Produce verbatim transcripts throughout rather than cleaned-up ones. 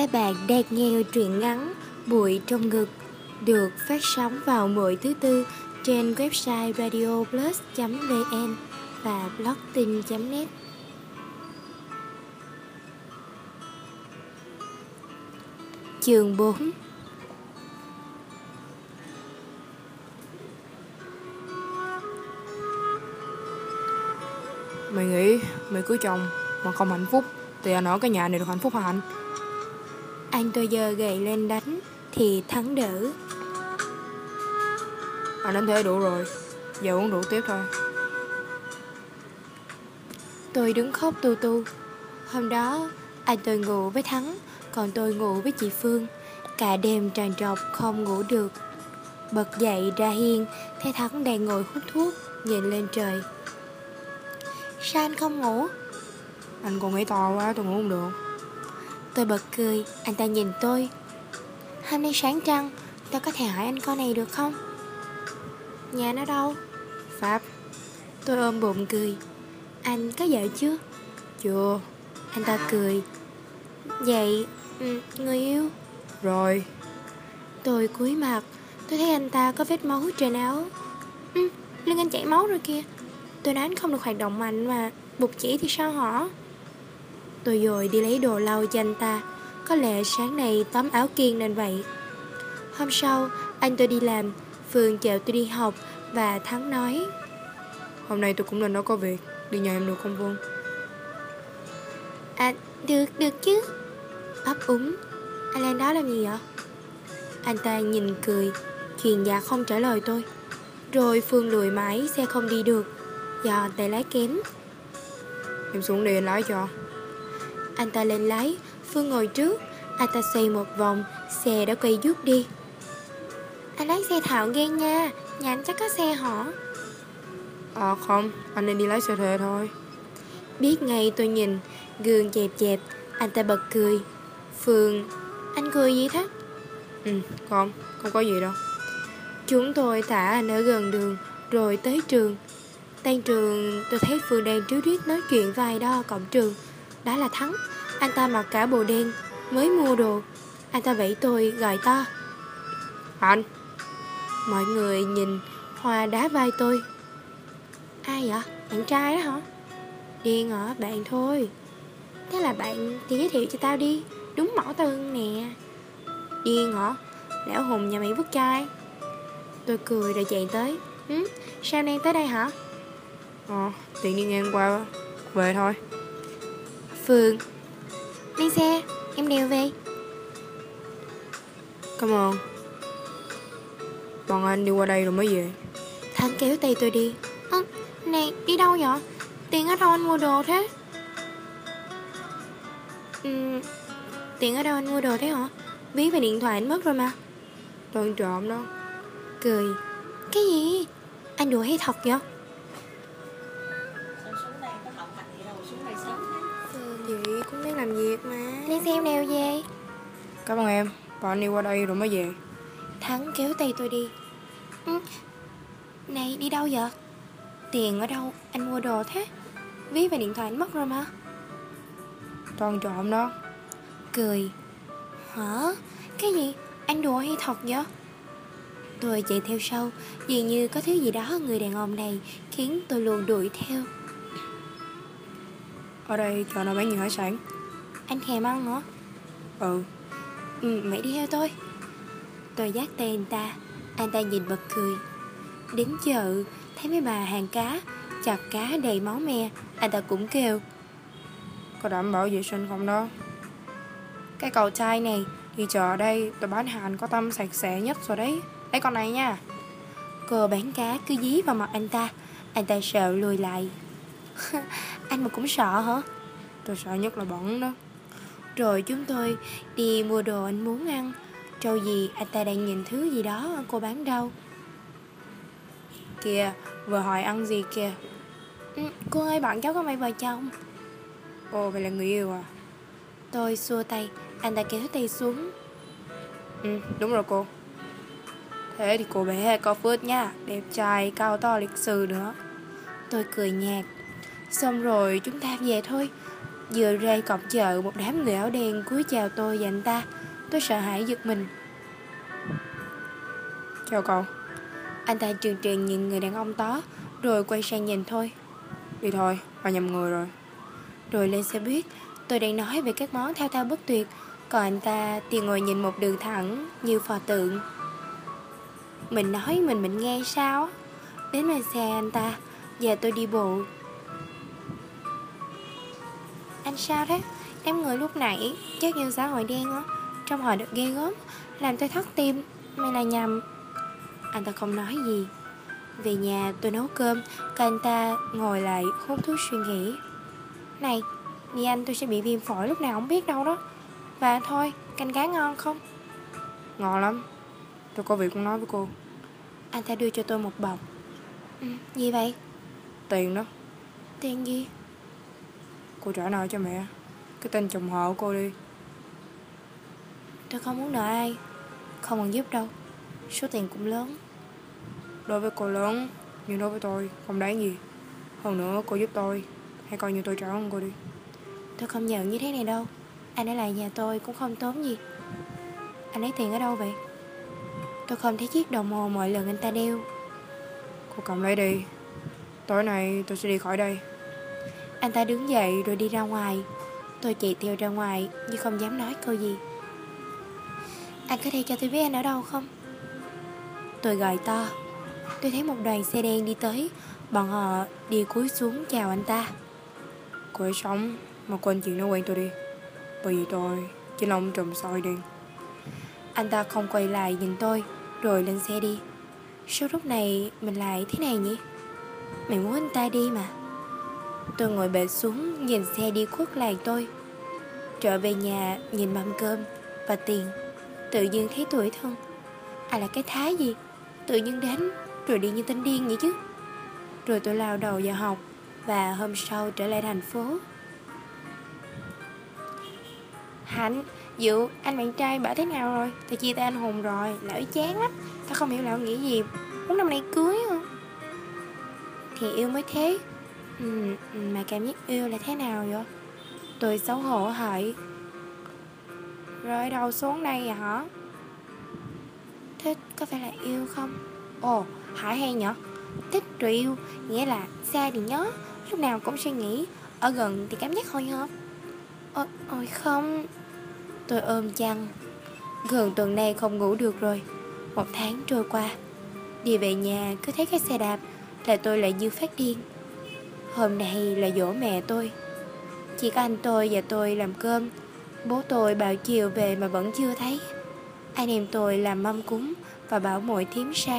Các bạn đang nghe truyện ngắn Bụi trong ngực được phát sóng vào mỗi thứ tư trên website radioplus chấm vn và blogtin chấm net. Chương bốn. Mày nghĩ mày cưới chồng mà không hạnh phúc thì anh ở cái nhà này được hạnh phúc hả anh? Anh tôi giơ gậy lên đánh thì Thắng đỡ. Anh đánh thế đủ rồi, giờ uống rượu tiếp thôi. Tôi đứng khóc tu tu. Hôm đó anh tôi ngủ với Thắng, còn tôi ngủ với chị Phương. Cả đêm tràn trọc không ngủ được. Bật dậy ra hiên, thấy Thắng đang ngồi hút thuốc, nhìn lên trời. Sao anh không ngủ? Anh còn nghĩ to quá, tôi ngủ không được. Tôi bật cười, anh ta nhìn tôi. Hôm nay sáng trăng, tôi có thể hỏi anh con này được không? Nhà nó đâu? Pháp. Tôi ôm bụng cười. Anh có vợ chưa? Chưa. Anh ta cười. Vậy, ừ, người yêu? Rồi. Tôi cúi mặt. Tôi thấy anh ta có vết máu trên áo. Ừ, lưng anh chảy máu rồi kìa. Tôi nói anh không được hoạt động mạnh mà buộc chỉ thì sao hả? Tôi rồi đi lấy đồ lau cho anh ta. Có lẽ sáng nay tắm áo kiên nên vậy. Hôm sau anh tôi đi làm, Phương chở tôi đi học và Thắng nói: Hôm nay tôi cũng lên đó có việc, đi nhà em được không Phương? À, được, được chứ. Ấp úng. Anh lên đó làm gì vậy? Anh ta nhìn cười, truyền dạ không trả lời tôi. Rồi Phương lùi mãi, xe không đi được do tay lái kém. Em xuống đi anh lái cho. Anh ta lên lái, Phương ngồi trước. Anh ta xoay một vòng, xe đã quay vút đi. Anh lái xe thạo ghê nha. Nhà anh chắc có xe hả? À không, anh nên đi lái xe thuê thôi. Biết ngay tôi nhìn, gương chẹp chẹp. Anh ta bật cười. Phương, anh cười gì thế? Ừ, không, không có gì đâu. Chúng tôi thả anh ở gần đường, rồi tới trường. Tan trường, tôi thấy Phương đang tríu rít nói chuyện với ai đó cổng trường. Đó là Thắng. Anh ta mặc cả bộ đen, mới mua đồ. Anh ta vẫy tôi gọi to: Anh. Mọi người nhìn, Hoa đá vai tôi. Ai vậy? Bạn trai đó hả? Điên hả? Bạn thôi. Thế là bạn thì giới thiệu cho tao đi. Đúng mỏ tương nè. Điên hả? Lão Hùng nhà mày vứt trai. Tôi cười rồi chạy tới. Ừ? Sao đang tới đây hả? Ờ, tiện đi ngang qua về thôi. Phương. Đi xe, em đèo về. Cảm ơn. Bọn anh đi qua đây rồi mới về. Thắng kéo tay tôi đi. Ơ, à, này, đi đâu vậy? Tiền ở đâu anh mua đồ thế? Ừ, tiền ở đâu anh mua đồ thế hả? Ví và điện thoại anh mất rồi mà. Tôi ăn trộm đó. Cười. Cái gì? Anh đùa hay thật vậy? Vậy cũng đang làm việc mà. Lên xe em đèo về. Cảm ơn em. Bọn anh đi qua đây rồi mới về. Thắng kéo tay tôi đi. Ừ. Này, đi đâu vậy? Tiền ở đâu anh mua đồ thế? Ví và điện thoại anh mất rồi mà. Tôi ăn trộm đó. Cười. Hả? Cái gì? Anh đùa hay thật vậy? Tôi chạy theo sau. Dường như có thứ gì đó ở người đàn ông này khiến tôi luôn đuổi theo. Ở đây chợ nào bán nhiều hải sản. Anh thèm ăn hả? Ừ. Ừ, mày đi theo tôi. Tôi dắt tay anh ta. Anh ta nhìn bật cười. Đến chợ, thấy mấy bà hàng cá, chặt cá đầy máu me. Anh ta cũng kêu: Có đảm bảo vệ sinh không đó? Cái cậu trai này đi chợ ở đây, tôi bán hàng có tâm sạch sẽ nhất rồi đấy. Lấy con này nha. Cô bán cá cứ dí vào mặt anh ta. Anh ta sợ lùi lại. Anh mà cũng sợ hả? Tôi sợ nhất là bẩn đó. Rồi chúng tôi đi mua đồ anh muốn ăn. Trâu gì anh ta đang nhìn thứ gì đó cô bán đâu. Kìa, vừa hỏi ăn gì kìa. Ừ, cô ơi, bọn cháu có mấy vợ chồng. Ồ, vậy là người yêu à? Tôi xua tay. Anh ta kéo tay xuống. Ừ, đúng rồi cô. Thế thì cô bé có phước nha. Đẹp trai, cao to, lịch sự nữa. Tôi cười nhạt. Xong rồi chúng ta về thôi. Vừa ra cổng chợ, một đám người áo đen cúi chào tôi và anh ta. Tôi sợ hãi giật mình. Chào cậu. Anh ta trừng trừng nhìn người đàn ông đó, rồi quay sang nhìn tôi. Đi thôi, bà nhầm người rồi. Rồi lên xe buýt. Tôi đang nói về các món thao thao bất tuyệt, còn anh ta thì ngồi nhìn một đường thẳng như pho tượng. Mình nói mình mình nghe sao. Đến bên xe anh ta, và tôi đi bộ. Anh sao thế? Em người lúc nãy chắc như xã hội đen á, trong họ được ghê gớm, làm tôi thắt tim. Mày là nhầm. Anh ta không nói gì. Về nhà tôi nấu cơm, còn anh ta ngồi lại hút thuốc suy nghĩ. Này, vì anh tôi sẽ bị viêm phổi lúc nào không biết đâu đó. Và thôi, canh cá ngon không? Ngon lắm. Tôi có việc muốn nói với cô. Anh ta đưa cho tôi một bọc. Ừ, gì vậy? Tiền đó. Tiền gì? Cô trả nợ cho mẹ cái tên chồng họ của cô đi. Tôi không muốn nợ ai. Không cần giúp đâu. Số tiền cũng lớn. Đối với cô lớn, nhưng đối với tôi không đáng gì. Hơn nữa cô giúp tôi, hãy coi như tôi trả ơn cô đi. Tôi không nhận như thế này đâu. Anh ở lại nhà tôi cũng không tốn gì. Anh lấy tiền ở đâu vậy? Tôi không thấy chiếc đồng hồ mọi lần anh ta đeo. Cô cầm lấy đi. Tối nay tôi sẽ đi khỏi đây. Anh ta đứng dậy rồi đi ra ngoài. Tôi chạy theo ra ngoài nhưng không dám nói câu gì. Anh có thể cho tôi biết anh ở đâu không? Tôi gọi to. Tôi thấy một đoàn xe đen đi tới. Bọn họ đi cúi xuống chào anh ta. Cô ấy sống mà quên chuyện nó quen tôi đi. Bởi vì tôi chính là ông trùm soi đen. Anh ta không quay lại nhìn tôi, rồi lên xe đi. Sao lúc này mình lại thế này nhỉ? Mày muốn anh ta đi mà. Tôi ngồi bệt xuống nhìn xe đi khuất làng tôi. Trở về nhà nhìn mâm cơm và tiền, tự nhiên thấy tủi thân. À là cái thái gì? Tự nhiên đến rồi đi như tên điên vậy chứ. Rồi tôi lao đầu vào học. Và hôm sau trở lại thành phố. Hạnh, Dự, anh bạn trai bảo thế nào rồi? Tao chia tay anh Hùng rồi. Lão ấy chán lắm. Tao không hiểu lão nghĩ gì. Muốn năm nay cưới không? Thì yêu mới thế. Ừ, mà cảm giác yêu là thế nào vậy? Tôi xấu hổ hỏi. Rồi đâu xuống đây à hả? Thế có phải là yêu không? Ồ, hỏi hay nhở? Thích rồi yêu, nghĩa là xa thì nhớ, lúc nào cũng suy nghĩ, ở gần thì cảm giác hồi hộp. Ôi, ôi không. Tôi ôm chăn. Gần tuần nay không ngủ được rồi. Một tháng trôi qua. Đi về nhà cứ thấy cái xe đạp là tôi lại như phát điên. Hôm nay là giỗ mẹ tôi. Chỉ có anh tôi và tôi làm cơm. Bố tôi bảo chiều về mà vẫn chưa thấy. Anh em tôi làm mâm cúng và bảo muội thím sang.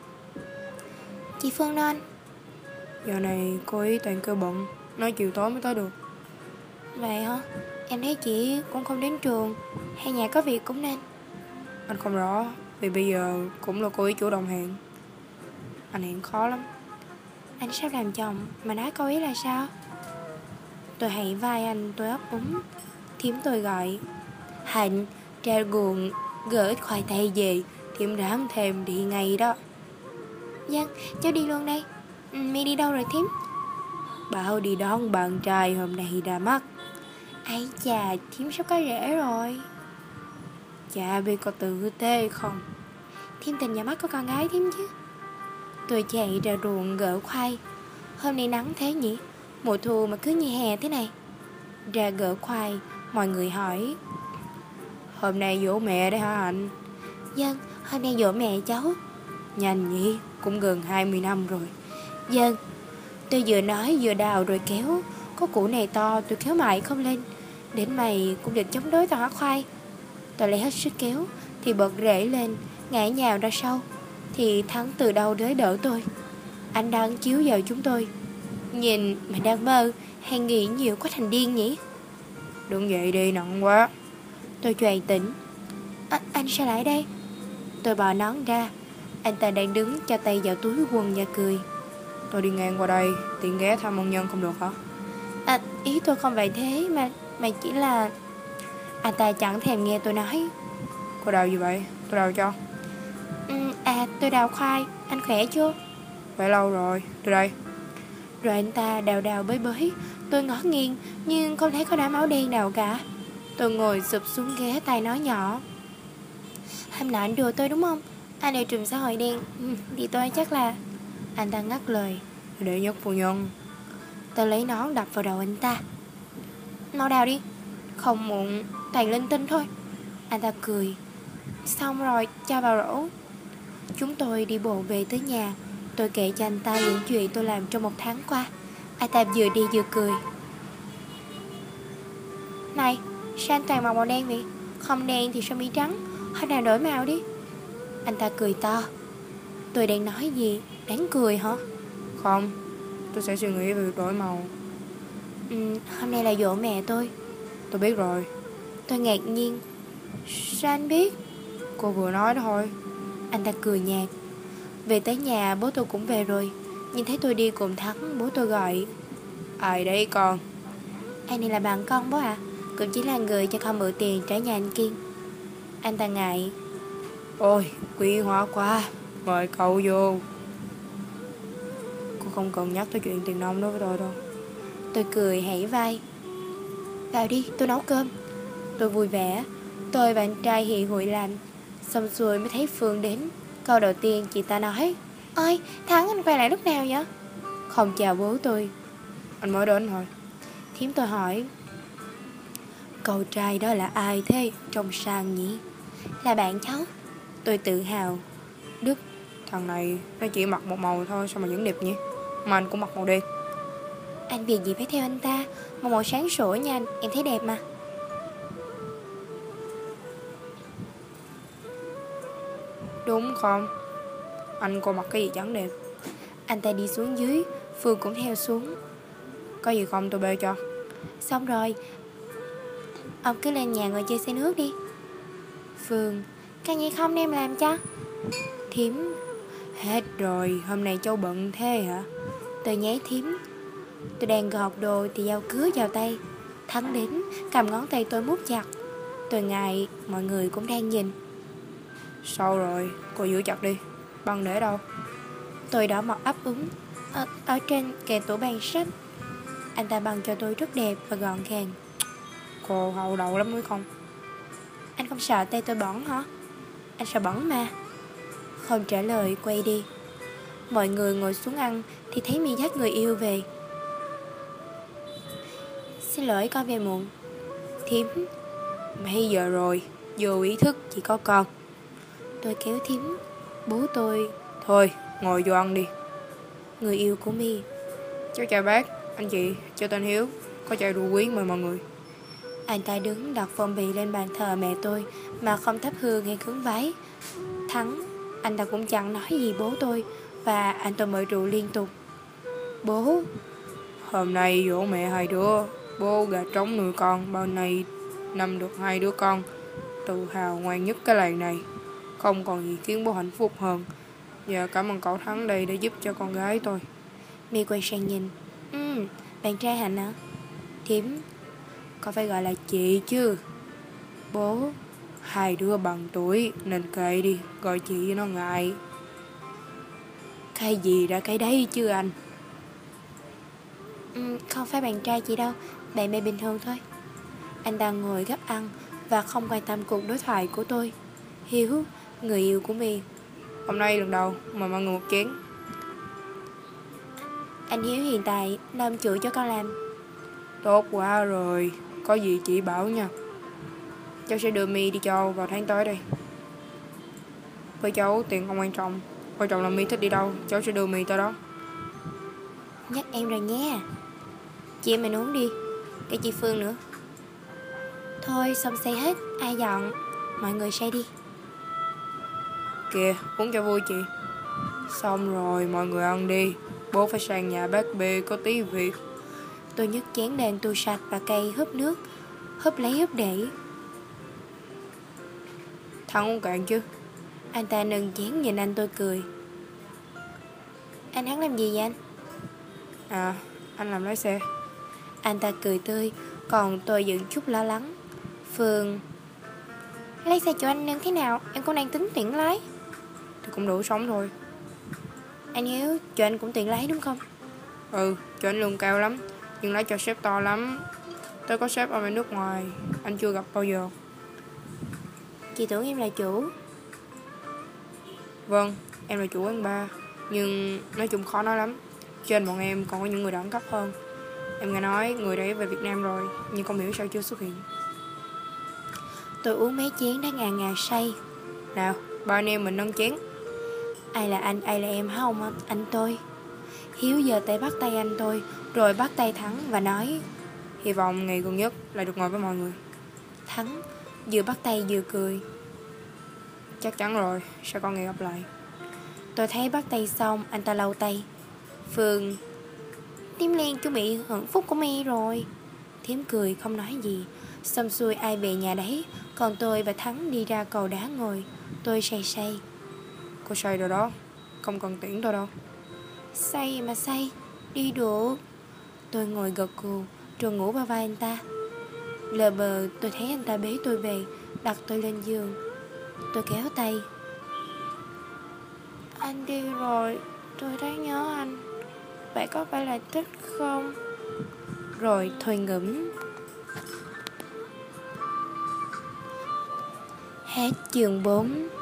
Chị Phương Non. Giờ này cô ấy toàn kêu bận, nói chiều tối mới tới được. Vậy hả? Em thấy chị cũng không đến trường, hay nhà có việc cũng nên. Anh không rõ, vì bây giờ cũng là cô ấy chủ động hẹn. Anh hẹn khó lắm. Anh sắp làm chồng mà nói câu ý là sao? Tôi hãy vai anh, tôi ấp úng. Thím tôi gọi. Hạnh, ra guồng gỡ ít khoai tây về, thím ráng thèm đi ngay đó. Vâng, cháu đi luôn đây. Ừ, mi đi đâu rồi thím? Bảo đi đón bạn trai hôm nay ra mắt. Ây chà, thím sắp có rể rồi. Chả biết có tử tế không. Thím tình nhà mắt có con gái thím chứ. Tôi chạy ra ruộng gỡ khoai. Hôm nay nắng thế nhỉ? Mùa thu mà cứ như hè thế này. Ra gỡ khoai, mọi người hỏi. Hôm nay dỗ mẹ đấy hả Hạnh? Vâng, hôm nay dỗ mẹ cháu. Nhanh nhỉ, cũng gần hai mươi năm rồi. Vâng. Tôi vừa nói vừa đào rồi kéo. Có củ này to tôi kéo mãi không lên. Đến mày cũng định chống đối tao hả khoai? Tôi lấy hết sức kéo thì bật rễ lên, ngã nhào ra sau. Thì Thắng từ đâu tới đỡ tôi. Anh đang chiếu vào chúng tôi. Nhìn mày đang mơ hay nghĩ nhiều quá thành điên nhỉ? Đứng dậy đi, nặng quá. Tôi choàng tỉnh. À, anh sao lại đây? Tôi bỏ nón ra. Anh ta đang đứng cho tay vào túi quần và cười. Tôi đi ngang qua đây, tiện ghé thăm ân nhân không được hả? À, ý tôi không vậy thế mà mà chỉ là... Anh ta chẳng thèm nghe tôi nói. Cô đào gì vậy? Tôi đào cho. Ừ, à tôi đào khoai. Anh khỏe chưa? Khỏe lâu rồi, từ đây. Rồi anh ta đào đào bới bới. Tôi ngó nghiêng nhưng không thấy có đám áo đen nào cả. Tôi ngồi sụp xuống ghế, tay nói nhỏ: "Hôm nọ anh đùa tôi đúng không? Anh ở trùm xã hội đen. Ừ, thì tôi chắc là..." Anh ta ngắt lời: "Đệ nhất phu nhân." Tôi lấy nón đập vào đầu anh ta: "Mau đào đi, không muộn toàn linh tinh thôi." Anh ta cười, xong rồi cho vào rổ. Chúng tôi đi bộ về tới nhà. Tôi kể cho anh ta những chuyện tôi làm trong một tháng qua. Anh ta vừa đi vừa cười: "Này, sao anh toàn màu màu đen vậy? Không đen thì sơ mi trắng, hôm nào đổi màu đi." Anh ta cười to. Tôi đang nói gì? Đáng cười hả? "Không, tôi sẽ suy nghĩ về việc đổi màu." Ừ, hôm nay là giỗ mẹ tôi. "Tôi biết rồi." Tôi ngạc nhiên: "Sao anh biết?" "Cô vừa nói đó thôi." Anh ta cười nhạt. Về tới nhà, bố tôi cũng về rồi. Nhìn thấy tôi đi cùng Thắng, bố tôi gọi: "Ai đấy con?" "Anh này là bạn con bố ạ. À? Cũng chỉ là người cho con mượn tiền trả nhà anh Kiên." Anh ta ngại: "Ôi, quý hóa quá, mời cậu vô." "Cô không cần nhắc tới chuyện tiền nong đó với tôi đâu." Tôi cười hãy vai: "Vào đi, tôi nấu cơm." Tôi vui vẻ. Tôi và anh trai hì hụi làm. Xong xuôi mới thấy Phương đến. Câu đầu tiên chị ta nói: "Ôi, Thắng anh quay lại lúc nào vậy?" Không chào bố tôi. "Anh mới đến thôi." Thím tôi hỏi: "Cậu trai đó là ai thế? Trông sang nhỉ?" "Là bạn cháu." Tôi tự hào. "Đức, thằng này nó chỉ mặc một màu thôi sao mà vẫn đẹp nhỉ? Mà anh cũng mặc màu đen." "Anh việc gì phải theo anh ta? Một màu sáng sủa nha anh, em thấy đẹp mà." "Đúng không? Anh cô mặc cái gì chẳng đẹp." Anh ta đi xuống dưới. Phương cũng theo xuống. "Có gì không tôi bê cho." "Xong rồi, ông cứ lên nhà ngồi chơi xe nước đi." Phương: "Càng gì không em làm cho." Thím: "Hết rồi, hôm nay cháu bận thế hả?" Tôi nháy thím. Tôi đang gọt đồ thì dao cứa vào tay. Thắng đến, cầm ngón tay tôi mút chặt. Tôi ngại, mọi người cũng đang nhìn. "Sao rồi, cô giữ chặt đi. Băng để đâu?" Tôi đỏ mặt ấp úng: Ở, ở trên kệ tủ bàn sách." Anh ta băng cho tôi rất đẹp và gọn gàng. "Cô hậu đậu lắm mới không?" "Anh không sợ tay tôi bẩn hả?" "Anh sợ bẩn mà." Không trả lời, quay đi. Mọi người ngồi xuống ăn thì thấy mi dắt người yêu về. "Xin lỗi con về muộn." "Thím." "Mấy giờ rồi, vô ý thức chỉ có con." Tôi kéo thím. Bố tôi: "Thôi, ngồi vô ăn đi." Người yêu của mi: "Cháu chào bác, anh chị, cháu tên Hiếu. Có chai rượu quý mời mọi người." Anh ta đứng đặt phong bì lên bàn thờ mẹ tôi mà không thắp hương hay khấn vái. Thắng, anh ta cũng chẳng nói gì bố tôi. Và anh tôi mời rượu liên tục. "Bố." "Hôm nay dỗ mẹ hai đứa. Bố gà trống nuôi con, bao nay năm được hai đứa con. Tự hào ngoan nhất cái làng này. Không còn gì khiến bố hạnh phúc hơn. Và cảm ơn cậu Thắng đây đã giúp cho con gái tôi." Mi quay sang nhìn: Ừ, bạn trai Hạnh hả?" Thím: "Có phải gọi là chị chứ." Bố: "Hai đứa bằng tuổi nên kệ đi, gọi chị nó ngại." "Cái gì ra cái đấy chứ anh." Ừ, không phải bạn trai chị đâu, bạn bè bình thường thôi." Anh ta ngồi gấp ăn và không quan tâm cuộc đối thoại của tôi. Hiếu, người yêu của Mi: "Hôm nay lần đầu mời mọi người một chén." "Anh Hiếu hiện tại làm chủ cho con làm." "Tốt quá rồi, có gì chị bảo nha. Cháu sẽ đưa Mi đi cho vào tháng tới đây. Với cháu tiền không quan trọng, quan trọng là Mi thích đi đâu, cháu sẽ đưa Mi tới đó." "Nhắc em rồi nhé. Chị em mình uống đi, cái chị Phương nữa." "Thôi xong say hết, ai dọn. Mọi người say đi." "Kìa, uống cho vui chị." "Xong rồi, mọi người ăn đi. Bố phải sang nhà bác bê có tí việc." Tôi nhấc chén lên tu sạch và cây húp nước. Húp lấy húp để. "Thằng uống cạn chứ." Anh ta nâng chén nhìn anh tôi cười: "Anh hắn làm gì vậy anh?" "À, anh làm lái xe." Anh ta cười tươi, còn tôi vẫn chút lo lắng. Phương: "Lấy xe cho anh nên thế nào? Em cũng đang tính tuyển lái." "Thì cũng đủ sống thôi." "Anh Hiếu, cho anh cũng tuyển lái đúng không?" Ừ, cho anh lương cao lắm, nhưng lấy cho sếp to lắm. Tôi có sếp ở bên nước ngoài, anh chưa gặp bao giờ. Chị tưởng em là chủ. Vâng, em là chủ quán bar, nhưng nói chung khó nói lắm. Trên bọn em còn có những người đẳng cấp hơn. Em nghe nói người đấy về Việt Nam rồi, nhưng không hiểu sao chưa xuất hiện. Tôi uống mấy chén đã ngà ngà say. Nào, ba anh em mình nâng chén. Ai là anh, ai là em không anh tôi. Hiếu giơ tay bắt tay anh tôi, rồi bắt tay Thắng và nói: Hy vọng ngày gần nhất lại được ngồi với mọi người. Thắng vừa bắt tay vừa cười. Chắc chắn rồi, sao con ngày gặp lại. Tôi thấy bắt tay xong, anh ta lau tay. Phương, Tím Liên chuẩn bị hưởng phúc của mi rồi. Thím cười không nói gì. Xong xuôi ai về nhà đấy, còn tôi và Thắng đi ra cầu đá ngồi. Tôi say say. Cô say rồi đó, không cần tiễn tôi đâu. Say mà say, đi được. Tôi ngồi gật gù, rồi ngủ vào vai anh ta. Lờ bờ tôi thấy anh ta bế tôi về, đặt tôi lên giường. Tôi kéo tay. Anh đi rồi, tôi thấy nhớ anh. Vậy có phải là thích không? Rồi thôi ngủm. Hết chương bốn.